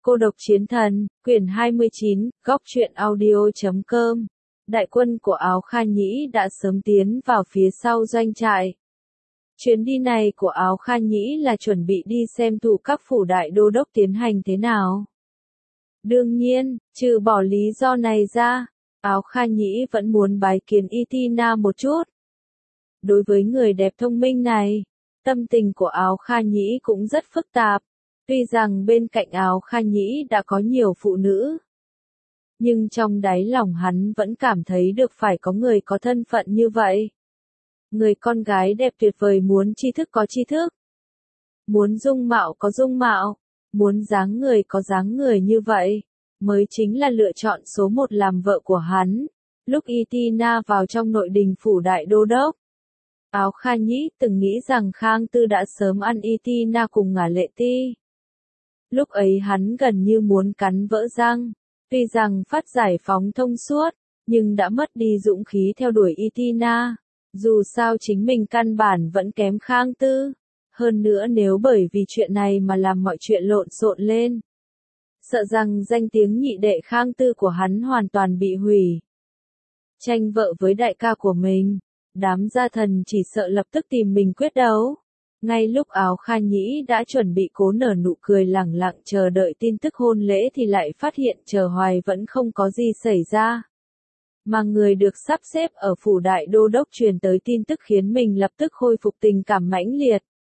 Cô độc chiến thần, quyển 29, góc truyện audio.com. Đại quân của Áo Kha Nhĩ đã sớm tiến vào phía sau doanh trại. Chuyến đi này của Áo Kha Nhĩ là chuẩn bị đi xem thụ các phủ đại đô đốc tiến hành thế nào. Đương nhiên, trừ bỏ lý do này ra, Áo Kha Nhĩ vẫn muốn bái kiến Itina một chút. Đối với người đẹp thông minh này, tâm tình của Áo Kha Nhĩ cũng rất phức tạp. Tuy rằng bên cạnh Áo Kha Nhĩ đã có nhiều phụ nữ, nhưng trong đáy lòng hắn vẫn cảm thấy được phải có người có thân phận như vậy. Người con gái đẹp tuyệt vời muốn tri thức có tri thức, muốn dung mạo có dung mạo, muốn dáng người có dáng người như vậy, mới chính là lựa chọn số một làm vợ của hắn. Lúc Itina vào trong nội đình phủ đại đô đốc, Áo Kha Nhĩ từng nghĩ rằng Khang Tư đã sớm ăn Itina cùng Ngả Lệ Ti. Lúc ấy hắn gần như muốn cắn vỡ răng, tuy rằng phát giải phóng thông suốt, nhưng đã mất đi dũng khí theo đuổi Itina. Dù sao chính mình căn bản vẫn kém Khang Tư. Hơn nữa nếu bởi vì chuyện này mà làm mọi chuyện lộn xộn lên, sợ rằng danh tiếng nhị đệ Khang Tư của hắn hoàn toàn bị hủy. Tranh vợ với đại ca của mình, đám gia thần chỉ sợ lập tức tìm mình quyết đấu. Ngay lúc Áo Kha Nhĩ đã chuẩn bị cố nở nụ cười lẳng lặng chờ đợi tin tức hôn lễ thì lại phát hiện chờ hoài vẫn không có gì xảy ra. Mà người được sắp xếp ở phủ đại đô đốc truyền tới tin tức khiến mình lập tức khôi phục tình cảm mãnh liệt.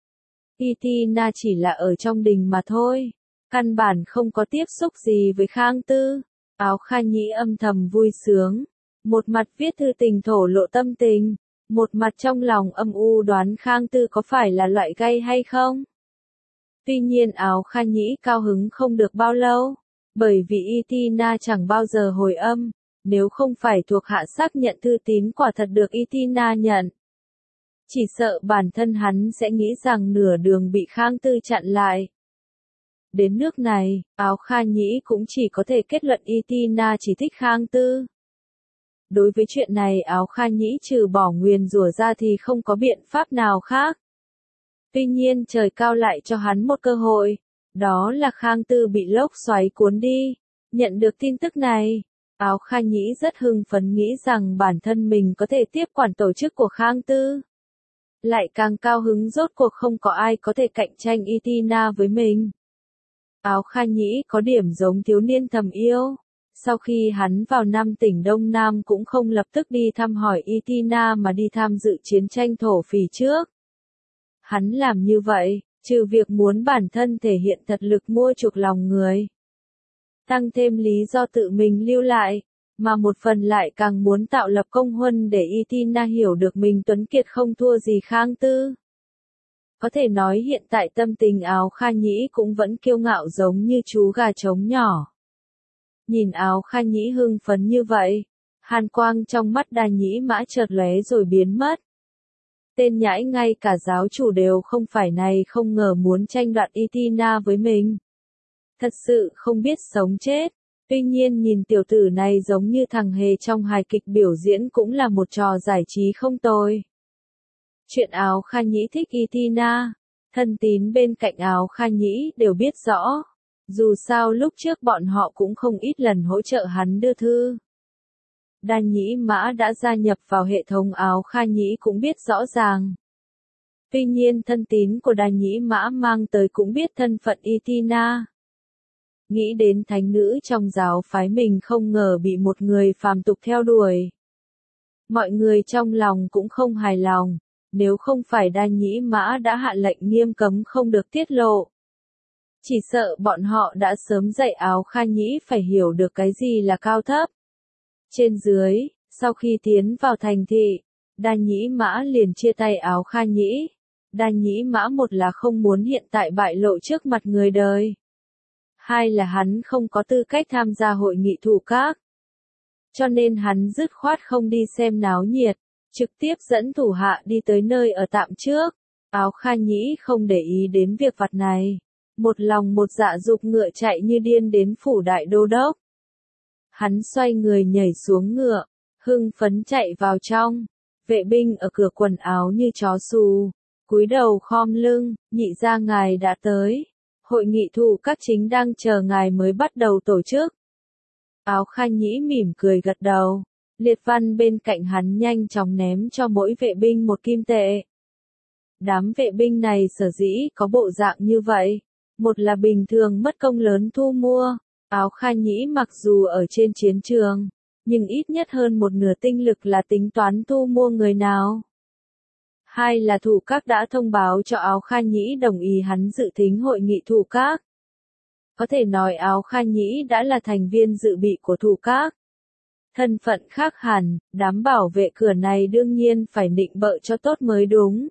Itina chỉ là ở trong đình mà thôi, căn bản không có tiếp xúc gì với Khang Tư. Áo Kha Nhĩ âm thầm vui sướng, một mặt viết thư tình thổ lộ tâm tình, một mặt trong lòng âm u đoán Khang Tư có phải là loại gay hay không. Tuy nhiên Áo Kha Nhĩ cao hứng không được bao lâu, bởi vì Itina chẳng bao giờ hồi âm, nếu không phải thuộc hạ xác nhận thư tín quả thật được Itina nhận. Chỉ sợ bản thân hắn sẽ nghĩ rằng nửa đường bị Khang Tư chặn lại. Đến nước này, Áo Kha Nhĩ cũng chỉ có thể kết luận Itina chỉ thích Khang Tư. Đối với chuyện này Áo Kha Nhĩ trừ bỏ nguyền rủa ra thì không có biện pháp nào khác. Tuy nhiên trời cao lại cho hắn một cơ hội, đó là Khang Tư bị lốc xoáy cuốn đi. Nhận được tin tức này, Áo Kha Nhĩ rất hưng phấn nghĩ rằng bản thân mình có thể tiếp quản tổ chức của Khang Tư. Lại càng cao hứng rốt cuộc không có ai có thể cạnh tranh Itina với mình. Áo Kha Nhĩ có điểm giống thiếu niên thầm yêu. Sau khi hắn vào Nam tỉnh Đông Nam cũng không lập tức đi thăm hỏi Itina mà đi tham dự chiến tranh thổ phỉ trước. Hắn làm như vậy, trừ việc muốn bản thân thể hiện thật lực mua chuộc lòng người, tăng thêm lý do tự mình lưu lại, mà một phần lại càng muốn tạo lập công huân để Itina hiểu được mình tuấn kiệt không thua gì Khang Tư. Có thể nói hiện tại tâm tình Áo Kha Nhĩ cũng vẫn kiêu ngạo giống như chú gà trống nhỏ. Nhìn Áo Kha Nhĩ hưng phấn như vậy, hàn quang trong mắt Đa Nhĩ Mã chợt lóe rồi biến mất. Tên nhãi ngay cả giáo chủ đều không phải này không ngờ muốn tranh đoạt Itina với mình. Thật sự không biết sống chết. Tuy nhiên nhìn tiểu tử này giống như thằng hề trong hài kịch biểu diễn cũng là một trò giải trí không tồi. Chuyện Áo Kha Nhĩ thích Itina, thân tín bên cạnh Áo Kha Nhĩ đều biết rõ. Dù sao lúc trước bọn họ cũng không ít lần hỗ trợ hắn đưa thư. Đa Nhĩ Mã đã gia nhập vào hệ thống Áo Kha Nhĩ cũng biết rõ ràng. Tuy nhiên thân tín của Đa Nhĩ Mã mang tới cũng biết thân phận Itina. Nghĩ đến thánh nữ trong giáo phái mình không ngờ bị một người phàm tục theo đuổi. Mọi người trong lòng cũng không hài lòng, nếu không phải Đa Nhĩ Mã đã hạ lệnh nghiêm cấm không được tiết lộ. Chỉ sợ bọn họ đã sớm dạy Áo Kha Nhĩ phải hiểu được cái gì là cao thấp. Trên dưới, sau khi tiến vào thành thị, Đa Nhĩ Mã liền chia tay Áo Kha Nhĩ. Đa Nhĩ Mã một là không muốn hiện tại bại lộ trước mặt người đời. Hai là hắn không có tư cách tham gia hội nghị thủ các. Cho nên hắn dứt khoát không đi xem náo nhiệt, trực tiếp dẫn thủ hạ đi tới nơi ở tạm trước. Áo Kha Nhĩ không để ý đến việc vặt này. Một lòng một dạ dục ngựa chạy như điên đến phủ đại đô đốc. Hắn xoay người nhảy xuống ngựa, hưng phấn chạy vào trong. Vệ binh ở cửa quần áo như chó xù, cúi đầu khom lưng, nhị gia ngài đã tới. Hội nghị thủ các chính đang chờ ngài mới bắt đầu tổ chức. Áo Kha Nhĩ mỉm cười gật đầu. Liệt Văn bên cạnh hắn nhanh chóng ném cho mỗi vệ binh một kim tệ. Đám vệ binh này sở dĩ có bộ dạng như vậy. Một là bình thường mất công lớn thu mua. Áo Kha Nhĩ mặc dù ở trên chiến trường, nhưng ít nhất hơn một nửa tinh lực là tính toán thu mua người nào. Hai là thủ các đã thông báo cho Áo Kha Nhĩ đồng ý hắn dự thính hội nghị thủ các. Có thể nói Áo Kha Nhĩ đã là thành viên dự bị của thủ các. Thân phận khác hẳn, đám bảo vệ cửa này đương nhiên phải nịnh bợ cho tốt mới đúng.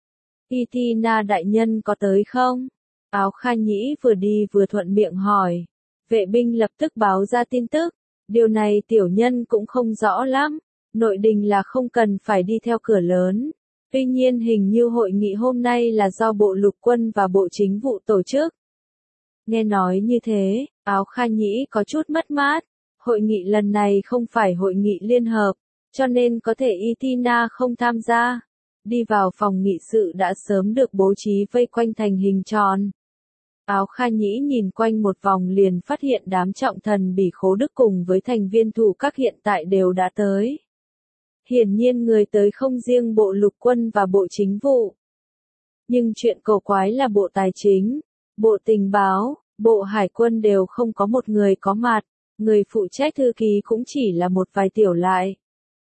Itina đại nhân có tới không? Áo Kha Nhĩ vừa đi vừa thuận miệng hỏi. Vệ binh lập tức báo ra tin tức. Điều này tiểu nhân cũng không rõ lắm. Nội đình là không cần phải đi theo cửa lớn. Tuy nhiên hình như hội nghị hôm nay là do Bộ Lục Quân và Bộ Chính vụ tổ chức. Nghe nói như thế, Áo Kha Nhĩ có chút mất mát. Hội nghị lần này không phải hội nghị liên hợp, cho nên có thể Itina không tham gia. Đi vào phòng nghị sự đã sớm được bố trí vây quanh thành hình tròn. Áo Kha Nhĩ nhìn quanh một vòng liền phát hiện đám trọng thần Bỉ Khố Đức cùng với thành viên thủ các hiện tại đều đã tới. Hiển nhiên người tới không riêng Bộ Lục Quân và Bộ Chính vụ. Nhưng chuyện cổ quái là Bộ Tài chính, Bộ Tình báo, Bộ Hải quân đều không có một người có mặt, người phụ trách thư ký cũng chỉ là một vài tiểu lại.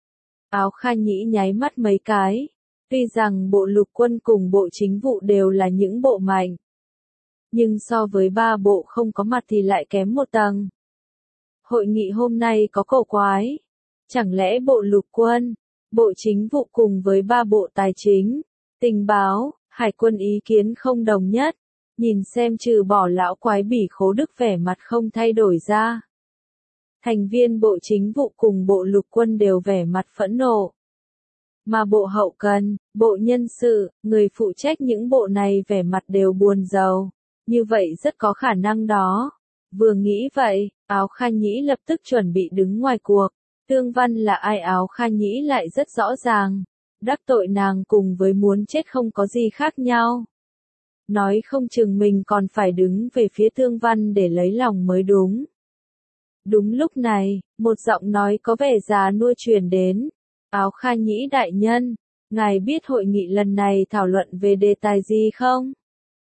Áo Kha Nhĩ nháy mắt mấy cái, tuy rằng Bộ Lục Quân cùng Bộ Chính vụ đều là những bộ mạnh. Nhưng so với ba bộ không có mặt thì lại kém một tầng. Hội nghị hôm nay có cổ quái. Chẳng lẽ Bộ Lục Quân, Bộ Chính vụ cùng với ba bộ Tài chính, Tình báo, Hải quân ý kiến không đồng nhất, nhìn xem trừ bỏ lão quái Bỉ Khố Đức vẻ mặt không thay đổi ra. Thành viên Bộ Chính vụ cùng Bộ Lục Quân đều vẻ mặt phẫn nộ. Mà Bộ Hậu cần, Bộ Nhân sự, người phụ trách những bộ này vẻ mặt đều buồn rầu. Như vậy rất có khả năng đó. Vừa nghĩ vậy, Áo Kha Nhĩ lập tức chuẩn bị đứng ngoài cuộc. Tương Văn là ai Áo Kha Nhĩ lại rất rõ ràng. Đắc tội nàng cùng với muốn chết không có gì khác nhau. Nói không chừng mình còn phải đứng về phía Tương Văn để lấy lòng mới đúng. Đúng lúc này, một giọng nói có vẻ già nua truyền đến. Áo Kha Nhĩ đại nhân, ngài biết hội nghị lần này thảo luận về đề tài gì không?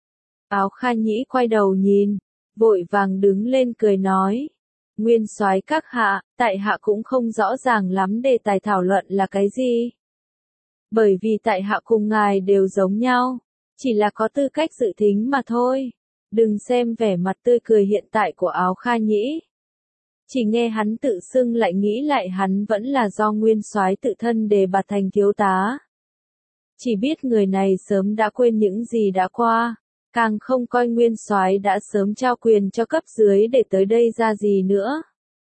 Áo Kha Nhĩ quay đầu nhìn, vội vàng đứng lên cười nói. Nguyên soái các hạ, tại hạ cũng không rõ ràng lắm đề tài thảo luận là cái gì. Bởi vì tại hạ cùng ngài đều giống nhau, chỉ là có tư cách dự thính mà thôi. Đừng xem vẻ mặt tươi cười hiện tại của Áo Kha Nhĩ. Chỉ nghe hắn tự xưng lại nghĩ lại hắn vẫn là do nguyên soái tự thân đề bạt thành thiếu tá. Chỉ biết người này sớm đã quên những gì đã qua. Càng không coi nguyên soái đã sớm trao quyền cho cấp dưới để tới đây ra gì nữa.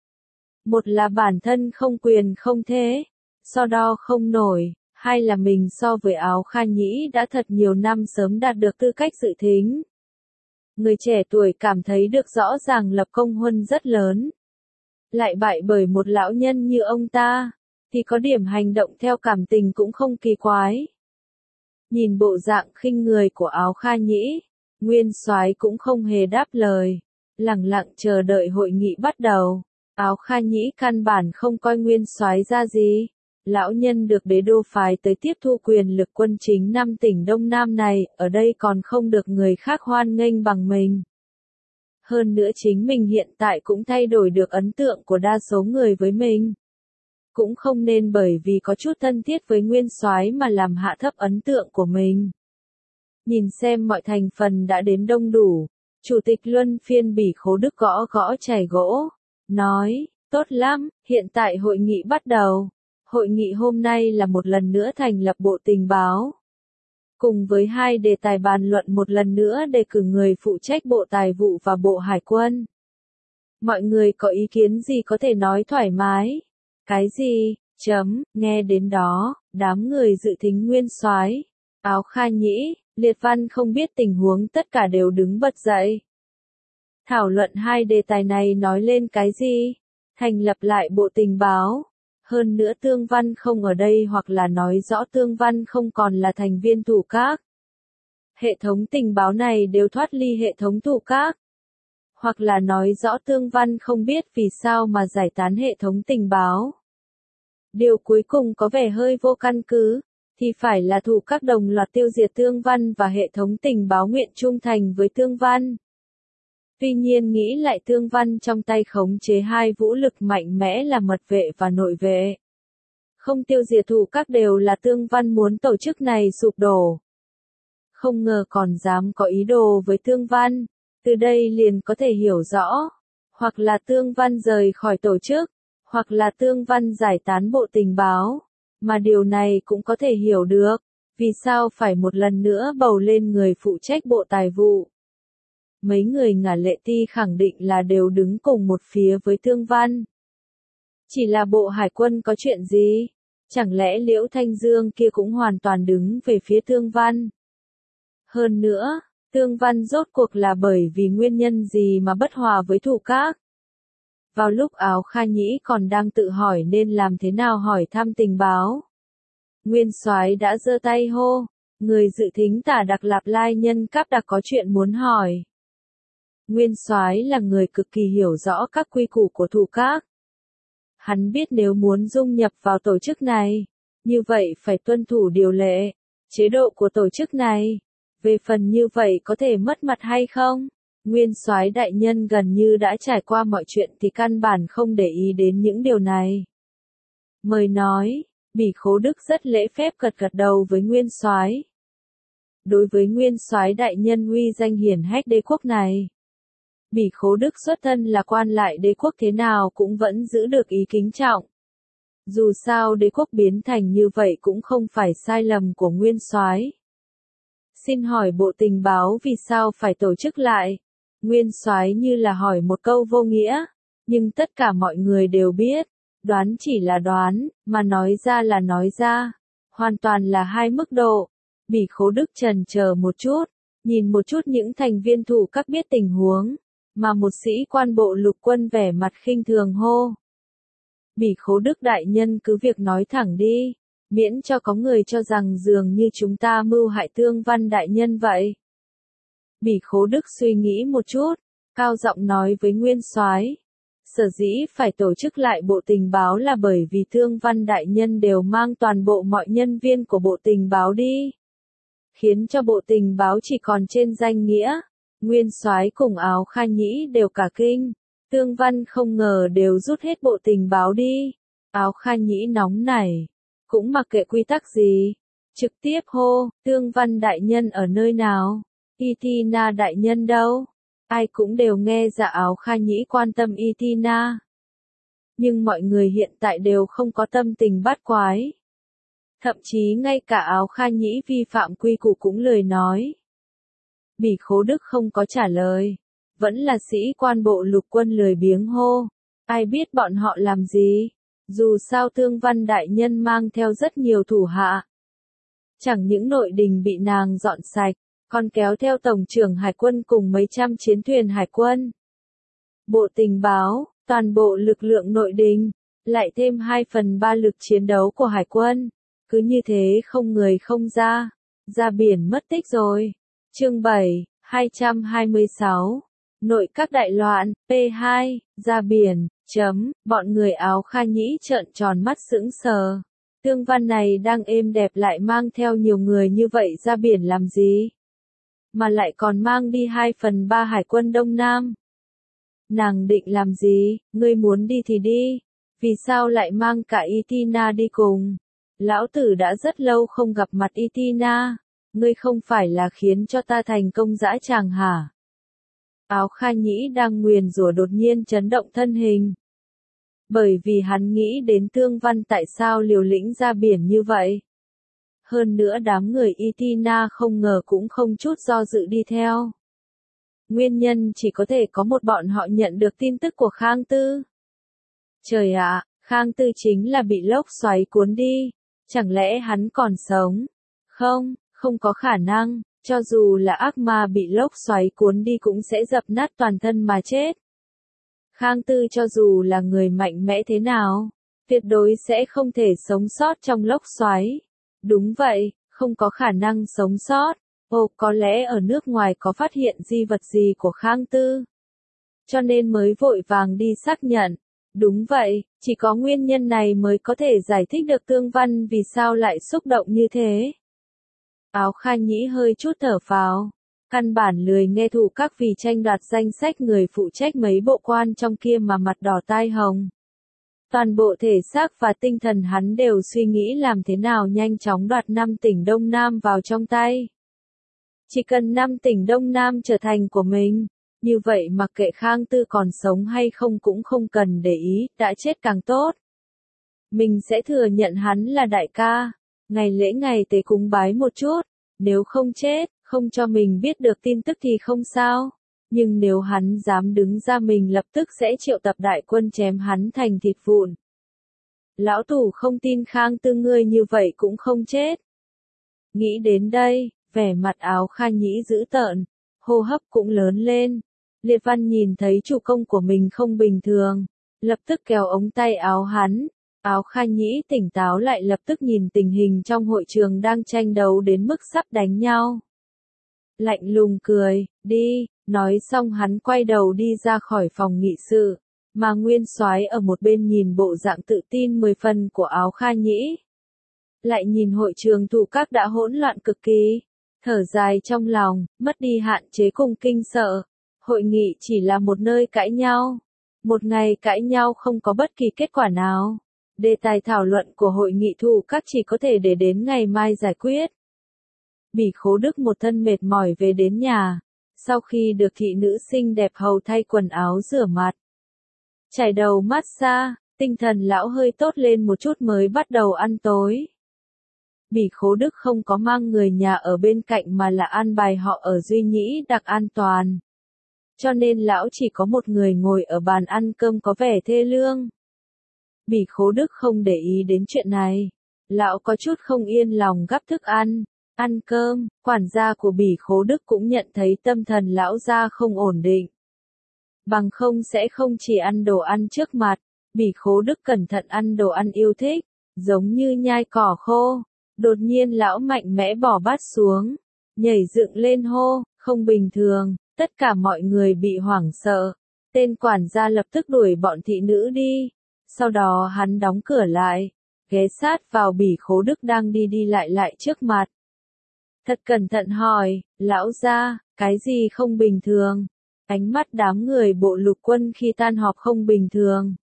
Một là bản thân không quyền không thế, so đo không nổi, hai là mình so với Áo Kha Nhĩ đã thật nhiều năm sớm đạt được tư cách dự thính. Người trẻ tuổi cảm thấy được rõ ràng lập công huân rất lớn. Lại bại bởi một lão nhân như ông ta, thì có điểm hành động theo cảm tình cũng không kỳ quái. Nhìn bộ dạng khinh người của Áo Kha Nhĩ, nguyên soái cũng không hề đáp lời, lẳng lặng chờ đợi hội nghị bắt đầu. Áo Kha Nhĩ căn bản không coi nguyên soái ra gì. Lão nhân được đế đô phái tới tiếp thu quyền lực quân chính 5 tỉnh Đông Nam này, ở đây còn không được người khác hoan nghênh bằng mình. Hơn nữa chính mình hiện tại cũng thay đổi được ấn tượng của đa số người với mình. Cũng không nên bởi vì có chút thân thiết với nguyên soái mà làm hạ thấp ấn tượng của mình. Nhìn xem mọi thành phần đã đến đông đủ, Chủ tịch Luân phiên Bỉ Khố Đức gõ gõ chày gỗ, nói, tốt lắm, hiện tại hội nghị bắt đầu. Hội nghị hôm nay là một lần nữa thành lập Bộ Tình báo. Cùng với hai đề tài bàn luận một lần nữa đề cử người phụ trách Bộ Tài vụ và Bộ Hải quân. Mọi người có ý kiến gì có thể nói thoải mái. Cái gì? Nghe đến đó, đám người dự thính nguyên soái, Áo Kha Nhĩ, Liệt Văn không biết tình huống tất cả đều đứng bật dậy. Thảo luận hai đề tài này nói lên cái gì? Thành lập lại Bộ Tình báo. Hơn nữa Tương Văn không ở đây hoặc là nói rõ Tương Văn không còn là thành viên thủ các. Hệ thống tình báo này đều thoát ly hệ thống thủ các. Hoặc là nói rõ Tương Văn không biết vì sao mà giải tán hệ thống tình báo. Điều cuối cùng có vẻ hơi vô căn cứ, thì phải là thủ các đồng loạt tiêu diệt Tương Văn và hệ thống tình báo nguyện trung thành với Tương Văn. Tuy nhiên nghĩ lại Tương Văn trong tay khống chế hai vũ lực mạnh mẽ là mật vệ và nội vệ. Không tiêu diệt thủ các đều là Tương Văn muốn tổ chức này sụp đổ. Không ngờ còn dám có ý đồ với Tương Văn, từ đây liền có thể hiểu rõ, hoặc là Tương Văn rời khỏi tổ chức, hoặc là Tương Văn giải tán bộ tình báo, mà điều này cũng có thể hiểu được, vì sao phải một lần nữa bầu lên người phụ trách bộ tài vụ. Mấy người Ngả Lệ Ti khẳng định là đều đứng cùng một phía với Tương Văn. Chỉ là bộ hải quân có chuyện gì? Chẳng lẽ Liễu Thanh Dương kia cũng hoàn toàn đứng về phía Tương Văn? Hơn nữa, Tương Văn rốt cuộc là bởi vì nguyên nhân gì mà bất hòa với thủ các? Vào lúc Áo Kha Nhĩ còn đang tự hỏi nên làm thế nào hỏi thăm tình báo. Nguyên soái đã giơ tay hô, người dự thính tả Đặc Lạp Lai Nhân Cáp Đặc có chuyện muốn hỏi. Nguyên soái là người cực kỳ hiểu rõ các quy củ của thủ các. Hắn biết nếu muốn dung nhập vào tổ chức này, như vậy phải tuân thủ điều lệ, chế độ của tổ chức này. Về phần như vậy có thể mất mặt hay không? Nguyên soái đại nhân gần như đã trải qua mọi chuyện thì căn bản không để ý đến những điều này. Mời nói, Bỉ Khố Đức rất lễ phép gật gật đầu với Nguyên soái. Đối với Nguyên soái đại nhân uy danh hiển hách đế quốc này, Bỉ Khố Đức xuất thân là quan lại đế quốc thế nào cũng vẫn giữ được ý kính trọng. Dù sao đế quốc biến thành như vậy cũng không phải sai lầm của Nguyên soái. Xin hỏi bộ tình báo vì sao phải tổ chức lại? Nguyên soái như là hỏi một câu vô nghĩa, nhưng tất cả mọi người đều biết, đoán chỉ là đoán, mà nói ra là nói ra, hoàn toàn là hai mức độ. Bỉ Khố Đức chần chờ một chút, nhìn một chút những thành viên thủ các biết tình huống, mà một sĩ quan bộ lục quân vẻ mặt khinh thường hô. Bỉ Khố Đức đại nhân cứ việc nói thẳng đi, miễn cho có người cho rằng dường như chúng ta mưu hại Tương Văn đại nhân vậy. Bỉ Khố Đức suy nghĩ một chút, cao giọng nói với Nguyên soái, sở dĩ phải tổ chức lại bộ tình báo là bởi vì Tương Văn đại nhân đều mang toàn bộ mọi nhân viên của bộ tình báo đi, khiến cho bộ tình báo chỉ còn trên danh nghĩa. Nguyên soái cùng Áo Kha Nhĩ đều cả kinh, Tương Văn không ngờ đều rút hết bộ tình báo đi. Áo Kha Nhĩ nóng nảy, cũng mặc kệ quy tắc gì, trực tiếp hô, Tương Văn đại nhân ở nơi nào? Itina đại nhân đâu? Ai cũng đều nghe ra Áo Kha Nhĩ quan tâm Itina. Nhưng mọi người hiện tại đều không có tâm tình bát quái. Thậm chí ngay cả Áo Kha Nhĩ vi phạm quy củ cũng lười nói. Bỉ Khố Đức không có trả lời, vẫn là sĩ quan bộ lục quân lười biếng hô, ai biết bọn họ làm gì, dù sao Tương Văn đại nhân mang theo rất nhiều thủ hạ. Chẳng những nội đình bị nàng dọn sạch, còn kéo theo tổng trưởng hải quân cùng mấy trăm chiến thuyền hải quân. Bộ tình báo, toàn bộ lực lượng nội đình, lại thêm 2/3 lực chiến đấu của hải quân, cứ như thế không người không ra biển mất tích rồi. Chương 7, 226, Nội các đại loạn, P2, ra biển, bọn người Áo Kha Nhĩ trợn tròn mắt sững sờ. Tương Văn này đang êm đẹp lại mang theo nhiều người như vậy ra biển làm gì? Mà lại còn mang đi 2/3 hải quân Đông Nam. Nàng định làm gì? Ngươi muốn đi thì đi. Vì sao lại mang cả Itina đi cùng? Lão tử đã rất lâu không gặp mặt Itina. Ngươi không phải là khiến cho ta thành công dã tràng hả? Áo Kha Nhĩ đang nguyền rủa đột nhiên chấn động thân hình. Bởi vì hắn nghĩ đến Tương Văn tại sao liều lĩnh ra biển như vậy. Hơn nữa đám người Itina không ngờ cũng không chút do dự đi theo. Nguyên nhân chỉ có thể có một, bọn họ nhận được tin tức của Khang Tư. Trời ạ, Khang Tư chính là bị lốc xoáy cuốn đi. Chẳng lẽ hắn còn sống? Không có khả năng, cho dù là ác ma bị lốc xoáy cuốn đi cũng sẽ dập nát toàn thân mà chết. Khang Tư cho dù là người mạnh mẽ thế nào, tuyệt đối sẽ không thể sống sót trong lốc xoáy. Đúng vậy, không có khả năng sống sót. Ồ, có lẽ ở nước ngoài có phát hiện di vật gì của Khang Tư, cho nên mới vội vàng đi xác nhận. Đúng vậy, chỉ có nguyên nhân này mới có thể giải thích được Tương Văn vì sao lại xúc động như thế. Áo Kha Nhĩ hơi chút thở phào. Căn bản lười nghe thụ các vì tranh đoạt danh sách người phụ trách mấy bộ quan trong kia mà mặt đỏ tai hồng. Toàn bộ thể xác và tinh thần hắn đều suy nghĩ làm thế nào nhanh chóng đoạt 5 tỉnh Đông Nam vào trong tay. Chỉ cần 5 tỉnh Đông Nam trở thành của mình, như vậy mặc kệ Khang Tư còn sống hay không cũng không cần để ý, đã chết càng tốt. Mình sẽ thừa nhận hắn là đại ca, ngày lễ ngày tế cúng bái một chút, nếu không chết, không cho mình biết được tin tức thì không sao. Nhưng nếu hắn dám đứng ra mình lập tức sẽ triệu tập đại quân chém hắn thành thịt vụn. Lão Tù không tin Khang Tư ngươi như vậy cũng không chết. Nghĩ đến đây, vẻ mặt Áo Kha Nhĩ dữ tợn, hô hấp cũng lớn lên. Liệt Văn nhìn thấy chủ công của mình không bình thường, lập tức kéo ống tay áo hắn. Áo Kha Nhĩ tỉnh táo lại lập tức nhìn tình hình trong hội trường đang tranh đấu đến mức sắp đánh nhau. Lạnh lùng cười, đi, nói xong hắn quay đầu đi ra khỏi phòng nghị sự, mà Nguyên Soái ở một bên nhìn bộ dạng tự tin 10 phần của Áo Kha Nhĩ. Lại nhìn hội trường thủ các đã hỗn loạn cực kỳ, thở dài trong lòng, mất đi hạn chế cùng kinh sợ. Hội nghị chỉ là một nơi cãi nhau. Một ngày cãi nhau không có bất kỳ kết quả nào. Đề tài thảo luận của hội nghị thủ các chỉ có thể để đến ngày mai giải quyết. Bỉ Khố Đức một thân mệt mỏi về đến nhà, sau khi được thị nữ xinh đẹp hầu thay quần áo rửa mặt, chải đầu massage, tinh thần lão hơi tốt lên một chút mới bắt đầu ăn tối. Bỉ Khố Đức không có mang người nhà ở bên cạnh mà là an bài họ ở Duy Nhĩ Đặc an toàn. Cho nên lão chỉ có một người ngồi ở bàn ăn cơm có vẻ thê lương. Bỉ Khố Đức không để ý đến chuyện này. Lão có chút không yên lòng gắp thức ăn. Ăn cơm, quản gia của Bỉ Khố Đức cũng nhận thấy tâm thần lão gia không ổn định. Bằng không sẽ không chỉ ăn đồ ăn trước mặt. Bỉ Khố Đức cẩn thận ăn đồ ăn yêu thích, giống như nhai cỏ khô. Đột nhiên lão mạnh mẽ bỏ bát xuống, nhảy dựng lên hô, không bình thường. Tất cả mọi người bị hoảng sợ. Tên quản gia lập tức đuổi bọn thị nữ đi. Sau đó hắn đóng cửa lại, ghé sát vào Bỉ Khố Đức đang đi lại trước mặt. Thật cẩn thận hỏi, lão gia, cái gì không bình thường? Ánh mắt đám người bộ lục quân khi tan họp không bình thường.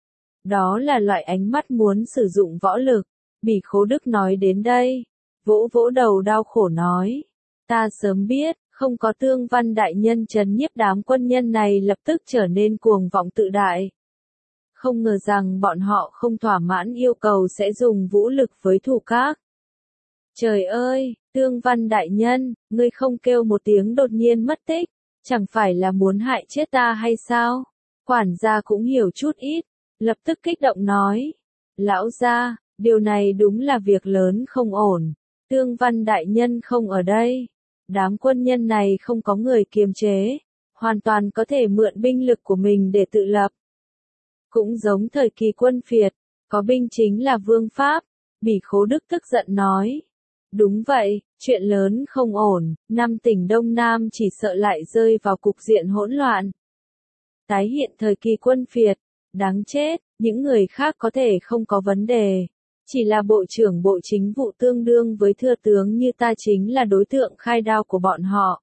Đó là loại ánh mắt muốn sử dụng võ lực. Bỉ Khố Đức nói đến đây, vỗ vỗ đầu đau khổ nói. Ta sớm biết, không có Tương Văn đại nhân trấn nhiếp đám quân nhân này lập tức trở nên cuồng vọng tự đại. Không ngờ rằng bọn họ không thỏa mãn yêu cầu sẽ dùng vũ lực với thủ các. Trời ơi, Tương Văn đại nhân, ngươi không kêu một tiếng đột nhiên mất tích, chẳng phải là muốn hại chết ta hay sao? Quản gia cũng hiểu chút ít, lập tức kích động nói. Lão gia, điều này đúng là việc lớn không ổn. Tương Văn đại nhân không ở đây. Đám quân nhân này không có người kiềm chế, hoàn toàn có thể mượn binh lực của mình để tự lập. Cũng giống thời kỳ quân phiệt, có binh chính là vương pháp. Bỉ Khố Đức tức giận nói. Đúng vậy, chuyện lớn không ổn, 5 tỉnh Đông Nam chỉ sợ lại rơi vào cục diện hỗn loạn. Tái hiện thời kỳ quân phiệt, đáng chết, những người khác có thể không có vấn đề. Chỉ là bộ trưởng bộ chính vụ tương đương với thừa tướng như ta chính là đối tượng khai đao của bọn họ.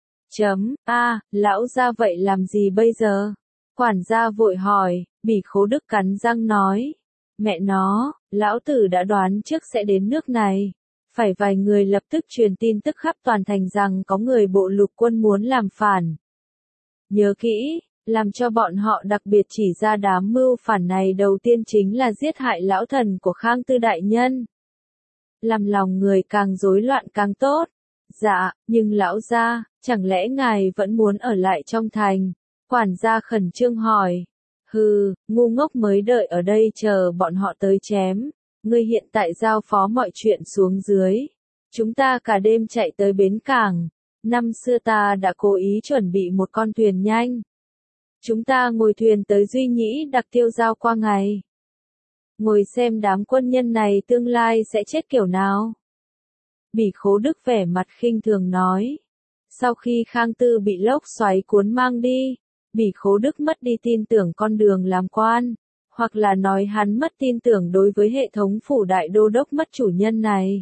Lão gia vậy làm gì bây giờ? Quản gia vội hỏi, Bỉ Khố Đức cắn răng nói. Mẹ nó, lão tử đã đoán trước sẽ đến nước này. Phải vài người lập tức truyền tin tức khắp toàn thành rằng có người bộ lục quân muốn làm phản. Nhớ kỹ, làm cho bọn họ đặc biệt chỉ ra đám mưu phản này đầu tiên chính là giết hại lão thần của Khang Tư đại nhân. Làm lòng người càng rối loạn càng tốt. Dạ, nhưng lão gia, chẳng lẽ ngài vẫn muốn ở lại trong thành? Quản gia khẩn trương hỏi. Hừ, ngu ngốc mới đợi ở đây chờ bọn họ tới chém. Ngươi hiện tại giao phó mọi chuyện xuống dưới. Chúng ta cả đêm chạy tới bến cảng. Năm xưa ta đã cố ý chuẩn bị một con thuyền nhanh. Chúng ta ngồi thuyền tới Duy Nhĩ Đặc tiêu giao qua ngày. Ngồi xem đám quân nhân này tương lai sẽ chết kiểu nào. Bỉ Khố Đức vẻ mặt khinh thường nói. Sau khi Khang Tư bị lốc xoáy cuốn mang đi, Bỉ Khố Đức mất đi tin tưởng con đường làm quan, hoặc là nói hắn mất tin tưởng đối với hệ thống phủ đại đô đốc mất chủ nhân này.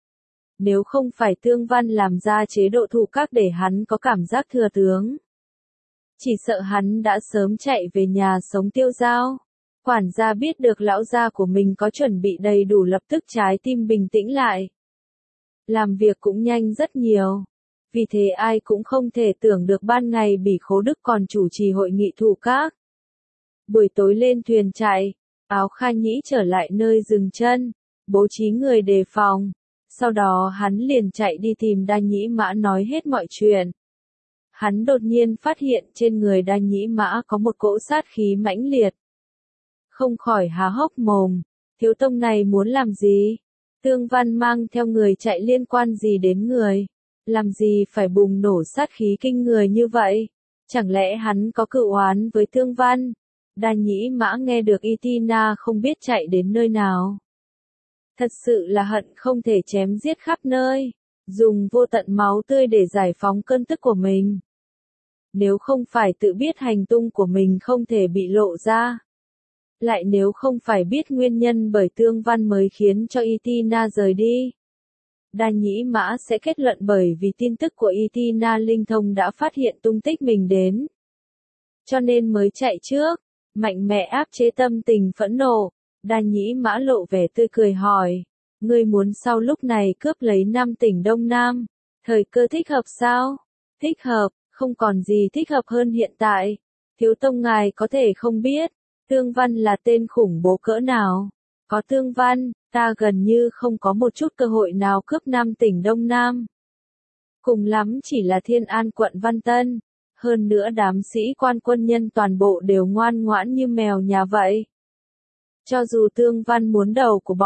Nếu không phải Tương Văn làm ra chế độ thủ các để hắn có cảm giác thừa tướng, chỉ sợ hắn đã sớm chạy về nhà sống tiêu dao. Quản gia biết được lão gia của mình có chuẩn bị đầy đủ lập tức trái tim bình tĩnh lại. Làm việc cũng nhanh rất nhiều. Vì thế ai cũng không thể tưởng được ban ngày Bỉ Khố Đức còn chủ trì hội nghị thủ các. Buổi tối lên thuyền chạy, Áo Kha Nhĩ trở lại nơi dừng chân, bố trí người đề phòng. Sau đó hắn liền chạy đi tìm Đa Nhĩ Mã nói hết mọi chuyện. Hắn đột nhiên phát hiện trên người Đa Nhĩ Mã có một cỗ sát khí mãnh liệt. Không khỏi há hốc mồm, thiếu tông này muốn làm gì? Tương Văn mang theo người chạy liên quan gì đến người? Làm gì phải bùng nổ sát khí kinh người như vậy? Chẳng lẽ hắn có cựu oán với Tương Văn? Đa Nhĩ Mã nghe được Itina không biết chạy đến nơi nào. Thật sự là hận không thể chém giết khắp nơi, dùng vô tận máu tươi để giải phóng cơn tức của mình. Nếu không phải tự biết hành tung của mình không thể bị lộ ra. Lại nếu không phải biết nguyên nhân bởi Tương Văn mới khiến cho Itina rời đi. Đa Nhĩ Mã sẽ kết luận bởi vì tin tức của Itina linh thông đã phát hiện tung tích mình đến. Cho nên mới chạy trước, mạnh mẽ áp chế tâm tình phẫn nộ. Đa Nhĩ Mã lộ vẻ tươi cười hỏi, ngươi muốn sau lúc này cướp lấy 5 tỉnh Đông Nam, thời cơ thích hợp sao? Thích hợp, không còn gì thích hợp hơn hiện tại. Thiếu tông ngài có thể không biết, Tương Văn là tên khủng bố cỡ nào. Có Tương Văn, ta gần như không có một chút cơ hội nào cướp 5 tỉnh Đông Nam. Cùng lắm chỉ là Thiên An quận Văn Tân. Hơn nữa đám sĩ quan quân nhân toàn bộ đều ngoan ngoãn như mèo nhà vậy. Cho dù Tương Văn muốn đầu của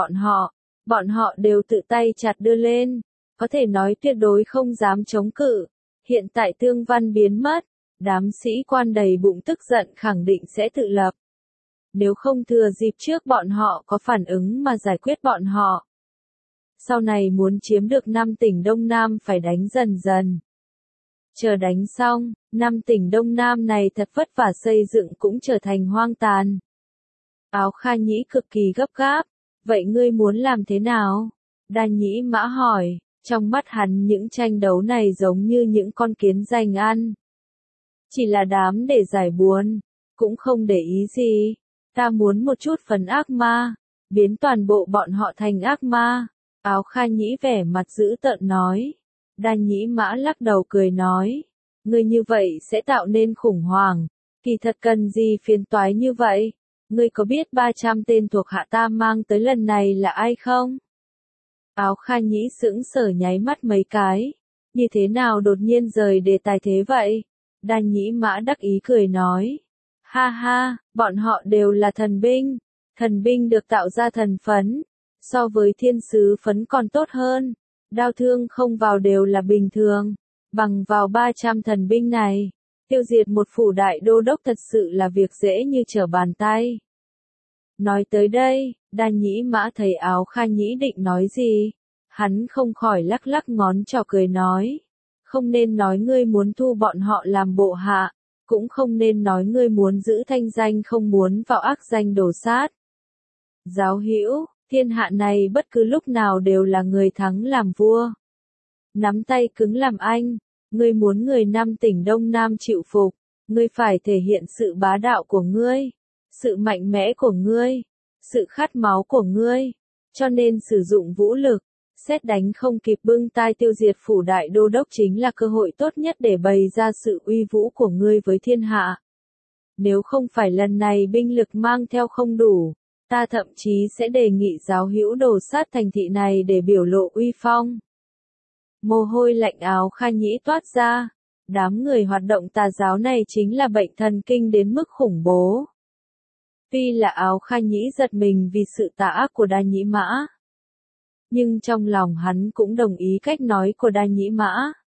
bọn họ đều tự tay chặt đưa lên, có thể nói tuyệt đối không dám chống cự. Hiện tại Tương Văn biến mất, đám sĩ quan đầy bụng tức giận khẳng định sẽ tự lập. Nếu không thừa dịp trước bọn họ có phản ứng mà giải quyết bọn họ. Sau này muốn chiếm được 5 tỉnh Đông Nam phải đánh dần dần. Chờ đánh xong, 5 tỉnh Đông Nam này thật vất vả xây dựng cũng trở thành hoang tàn. Áo Kha Nhĩ cực kỳ gấp gáp, vậy ngươi muốn làm thế nào? Đa Nhĩ Mã hỏi, trong mắt hắn những tranh đấu này giống như những con kiến giành ăn. Chỉ là đám để giải buồn, cũng không để ý gì. Ta muốn một chút phần ác ma, biến toàn bộ bọn họ thành ác ma. Áo Kha Nhĩ vẻ mặt dữ tợn nói. Đa Nhĩ Mã lắc đầu cười nói, ngươi như vậy sẽ tạo nên khủng hoảng, kỳ thật cần gì phiền toái như vậy? Ngươi có biết 300 tên thuộc hạ ta mang tới lần này là ai không? Áo Kha Nhĩ sững sờ nháy mắt mấy cái, như thế nào đột nhiên rời đề tài thế vậy? Đa Nhĩ Mã đắc ý cười nói, ha ha, bọn họ đều là thần binh được tạo ra thần phấn, so với thiên sứ phấn còn tốt hơn. Đao thương không vào đều là bình thường, bằng vào 300 thần binh này, tiêu diệt một phủ đại đô đốc thật sự là việc dễ như trở bàn tay. Nói tới đây, Đa Nhĩ Mã thấy Áo Kha Nhĩ định nói gì, hắn không khỏi lắc lắc ngón trỏ cười nói, không nên nói ngươi muốn thu bọn họ làm bộ hạ, cũng không nên nói ngươi muốn giữ thanh danh không muốn vào ác danh đổ sát. Giáo hữu, thiên hạ này bất cứ lúc nào đều là người thắng làm vua. Nắm tay cứng làm anh, ngươi muốn người 5 tỉnh Đông Nam chịu phục, ngươi phải thể hiện sự bá đạo của ngươi, sự mạnh mẽ của ngươi, sự khát máu của ngươi, cho nên sử dụng vũ lực, sét đánh không kịp bưng tai tiêu diệt phủ đại đô đốc chính là cơ hội tốt nhất để bày ra sự uy vũ của ngươi với thiên hạ. Nếu không phải lần này binh lực mang theo không đủ, ta thậm chí sẽ đề nghị giáo hữu đổ sát thành thị này để biểu lộ uy phong. Mồ hôi lạnh Áo Kha Nhĩ toát ra, đám người hoạt động tà giáo này chính là bệnh thần kinh đến mức khủng bố. Tuy là Áo Kha Nhĩ giật mình vì sự tà ác của Đa Nhĩ Mã, nhưng trong lòng hắn cũng đồng ý cách nói của Đa Nhĩ Mã.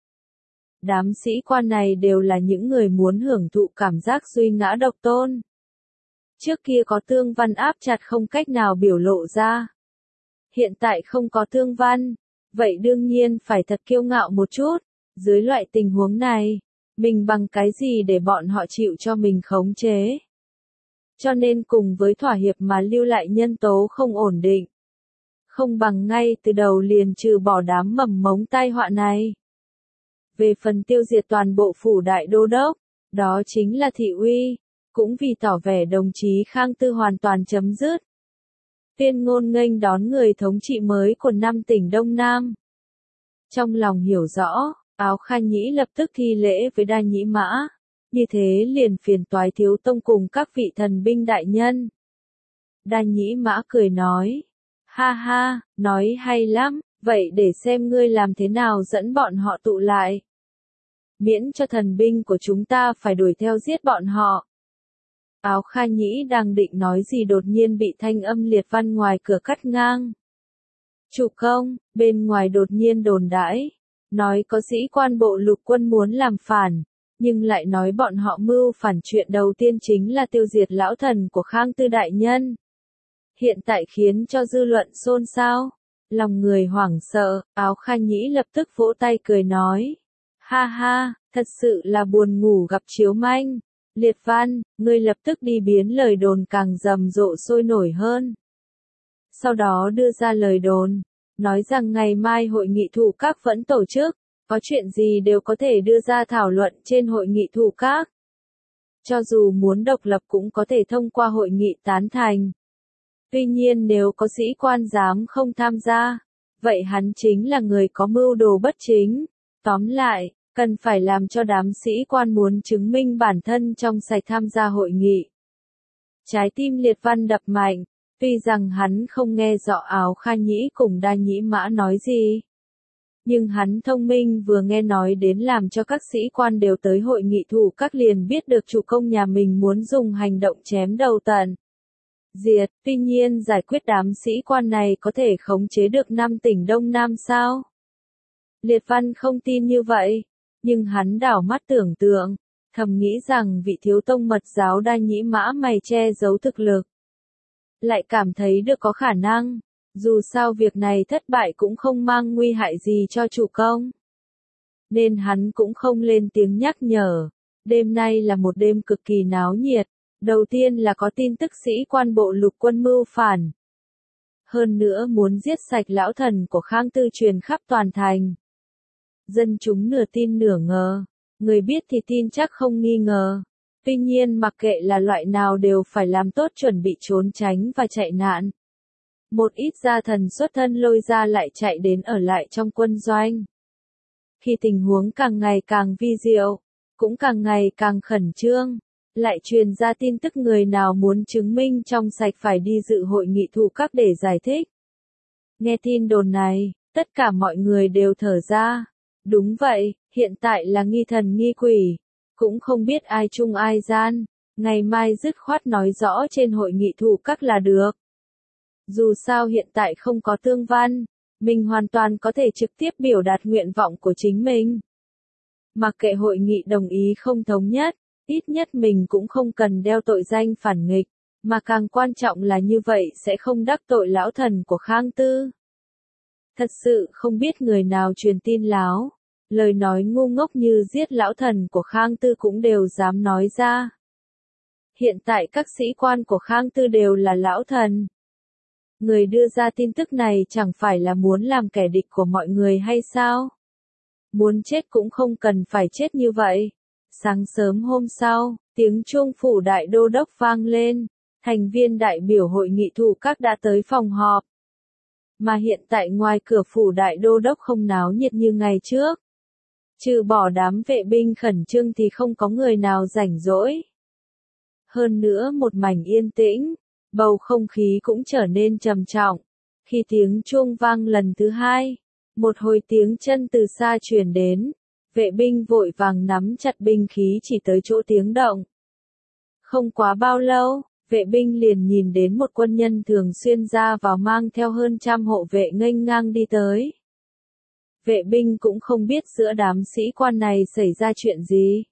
Đám sĩ quan này đều là những người muốn hưởng thụ cảm giác duy ngã độc tôn. Trước kia có Tương Văn áp chặt không cách nào biểu lộ ra. Hiện tại không có Tương Văn, vậy đương nhiên phải thật kiêu ngạo một chút. Dưới loại tình huống này, mình bằng cái gì để bọn họ chịu cho mình khống chế? Cho nên cùng với thỏa hiệp mà lưu lại nhân tố không ổn định. Không bằng ngay từ đầu liền trừ bỏ đám mầm mống tai họa này. Về phần tiêu diệt toàn bộ phủ đại đô đốc, đó chính là thị uy, cũng vì tỏ vẻ đồng chí Khang Tư hoàn toàn chấm dứt. Tuyên Ngôn nghênh đón người thống trị mới của 5 tỉnh Đông Nam. Trong lòng hiểu rõ, Áo Kha Nhĩ lập tức thi lễ với Đa Nhĩ Mã, như thế liền phiền toái thiếu tông cùng các vị thần binh đại nhân. Đa Nhĩ Mã cười nói, ha ha, nói hay lắm, vậy để xem ngươi làm thế nào dẫn bọn họ tụ lại. Miễn cho thần binh của chúng ta phải đuổi theo giết bọn họ. Áo Kha Nhĩ đang định nói gì đột nhiên bị thanh âm Liệt Văn ngoài cửa cắt ngang. Chủ công, bên ngoài đột nhiên đồn đãi, nói có sĩ quan bộ lục quân muốn làm phản, nhưng lại nói bọn họ mưu phản chuyện đầu tiên chính là tiêu diệt lão thần của Khang Tư đại nhân. Hiện tại khiến cho dư luận xôn xao, lòng người hoảng sợ, Áo Kha Nhĩ lập tức vỗ tay cười nói, ha ha, thật sự là buồn ngủ gặp chiếu manh. Liệt Văn, ngươi lập tức đi biến lời đồn càng rầm rộ sôi nổi hơn. Sau đó đưa ra lời đồn, nói rằng ngày mai hội nghị thủ các vẫn tổ chức, có chuyện gì đều có thể đưa ra thảo luận trên hội nghị thủ các. Cho dù muốn độc lập cũng có thể thông qua hội nghị tán thành. Tuy nhiên nếu có sĩ quan dám không tham gia, vậy hắn chính là người có mưu đồ bất chính. Tóm lại, cần phải làm cho đám sĩ quan muốn chứng minh bản thân trong sạch tham gia hội nghị. Trái tim Liệt Văn đập mạnh, tuy rằng hắn không nghe rõ Áo Kha Nhĩ cùng Đa Nhĩ Mã nói gì. Nhưng hắn thông minh vừa nghe nói đến làm cho các sĩ quan đều tới hội nghị thủ các liền biết được chủ công nhà mình muốn dùng hành động chém đầu tận diệt. Tuy nhiên giải quyết đám sĩ quan này có thể khống chế được 5 tỉnh Đông Nam sao? Liệt Văn không tin như vậy. Nhưng hắn đảo mắt tưởng tượng, thầm nghĩ rằng vị thiếu tông mật giáo Đa Nhĩ Mã mày che giấu thực lực. Lại cảm thấy được có khả năng, dù sao việc này thất bại cũng không mang nguy hại gì cho chủ công. Nên hắn cũng không lên tiếng nhắc nhở. Đêm nay là một đêm cực kỳ náo nhiệt. Đầu tiên là có tin tức sĩ quan bộ lục quân mưu phản. Hơn nữa muốn giết sạch lão thần của Khang Tư truyền khắp toàn thành. Dân chúng nửa tin nửa ngờ, người biết thì tin chắc không nghi ngờ. Tuy nhiên mặc kệ là loại nào đều phải làm tốt chuẩn bị trốn tránh và chạy nạn. Một ít gia thần xuất thân lôi ra lại chạy đến ở lại trong quân doanh. Khi tình huống càng ngày càng vi diệu, cũng càng ngày càng khẩn trương, lại truyền ra tin tức người nào muốn chứng minh trong sạch phải đi dự hội nghị thủ các để giải thích. Nghe tin đồn này, tất cả mọi người đều thở ra. Đúng vậy, hiện tại là nghi thần nghi quỷ, cũng không biết ai trung ai gian, ngày mai dứt khoát nói rõ trên hội nghị thủ các là được. Dù sao hiện tại không có tương văn, mình hoàn toàn có thể trực tiếp biểu đạt nguyện vọng của chính mình. Mặc kệ hội nghị đồng ý không thống nhất, ít nhất mình cũng không cần đeo tội danh phản nghịch, mà càng quan trọng là như vậy sẽ không đắc tội lão thần của Khang Tư. Thật sự không biết người nào truyền tin láo, lời nói ngu ngốc như giết lão thần của Khang Tư cũng đều dám nói ra. Hiện tại các sĩ quan của Khang Tư đều là lão thần. Người đưa ra tin tức này chẳng phải là muốn làm kẻ địch của mọi người hay sao? Muốn chết cũng không cần phải chết như vậy. Sáng sớm hôm sau, tiếng chuông phủ đại đô đốc vang lên, thành viên đại biểu hội nghị thủ các đã tới phòng họp. Mà hiện tại ngoài cửa phủ đại đô đốc không náo nhiệt như ngày trước. Trừ bỏ đám vệ binh khẩn trương thì không có người nào rảnh rỗi. Hơn nữa một mảnh yên tĩnh, bầu không khí cũng trở nên trầm trọng. Khi tiếng chuông vang lần thứ hai, một hồi tiếng chân từ xa truyền đến, vệ binh vội vàng nắm chặt binh khí chỉ tới chỗ tiếng động. Không quá bao lâu, vệ binh liền nhìn đến một quân nhân thường xuyên ra vào mang theo hơn 100 hộ vệ nghênh ngang đi tới. Vệ binh cũng không biết giữa đám sĩ quan này xảy ra chuyện gì.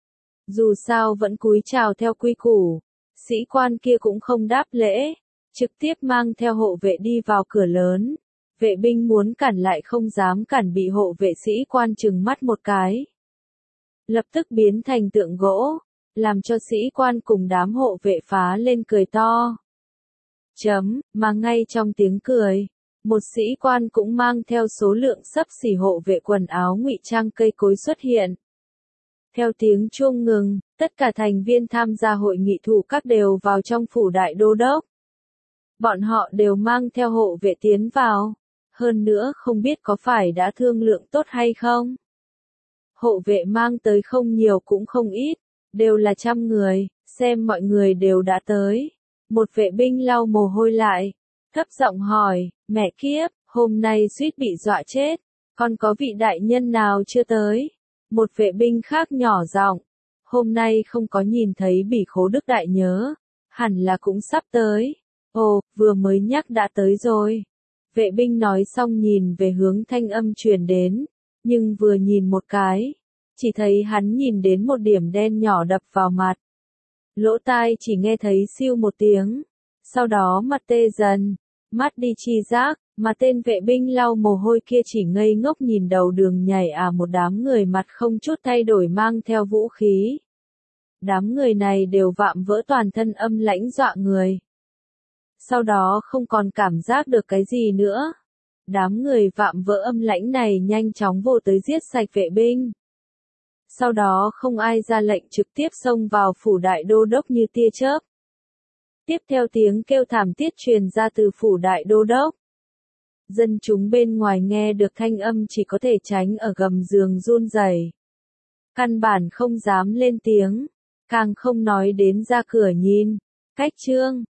Dù sao vẫn cúi chào theo quy củ, sĩ quan kia cũng không đáp lễ, trực tiếp mang theo hộ vệ đi vào cửa lớn. Vệ binh muốn cản lại không dám cản, bị hộ vệ sĩ quan trừng mắt một cái. Lập tức biến thành tượng gỗ, làm cho sĩ quan cùng đám hộ vệ phá lên cười to. Mà ngay trong tiếng cười, một sĩ quan cũng mang theo số lượng xấp xỉ hộ vệ quần áo ngụy trang cây cối xuất hiện. Theo tiếng chuông ngừng, tất cả thành viên tham gia hội nghị thủ các đều vào trong phủ đại đô đốc. Bọn họ đều mang theo hộ vệ tiến vào, hơn nữa không biết có phải đã thương lượng tốt hay không. Hộ vệ mang tới không nhiều cũng không ít, đều là 100 người, xem mọi người đều đã tới. Một vệ binh lau mồ hôi lại, thấp giọng hỏi, mẹ kiếp, hôm nay suýt bị dọa chết, còn có vị đại nhân nào chưa tới? Một vệ binh khác nhỏ giọng, hôm nay không có nhìn thấy Bỉ Khố Đức đại nhớ, hẳn là cũng sắp tới. Ồ, vừa mới nhắc đã tới rồi. Vệ binh nói xong nhìn về hướng thanh âm truyền đến, nhưng vừa nhìn một cái, chỉ thấy hắn nhìn đến một điểm đen nhỏ đập vào mặt. Lỗ tai chỉ nghe thấy siêu một tiếng, sau đó mặt tê dần, mắt đi chi giác, mà tên vệ binh lau mồ hôi kia chỉ ngây ngốc nhìn đầu đường nhảy một đám người mặt không chút thay đổi mang theo vũ khí. Đám người này đều vạm vỡ toàn thân âm lãnh dọa người. Sau đó không còn cảm giác được cái gì nữa. Đám người vạm vỡ âm lãnh này nhanh chóng vồ tới giết sạch vệ binh. Sau đó không ai ra lệnh, trực tiếp xông vào phủ đại đô đốc như tia chớp. Tiếp theo tiếng kêu thảm thiết truyền ra từ phủ đại đô đốc. Dân chúng bên ngoài nghe được thanh âm chỉ có thể tránh ở gầm giường run rẩy. Căn bản không dám lên tiếng, càng không nói đến ra cửa nhìn. Cách chương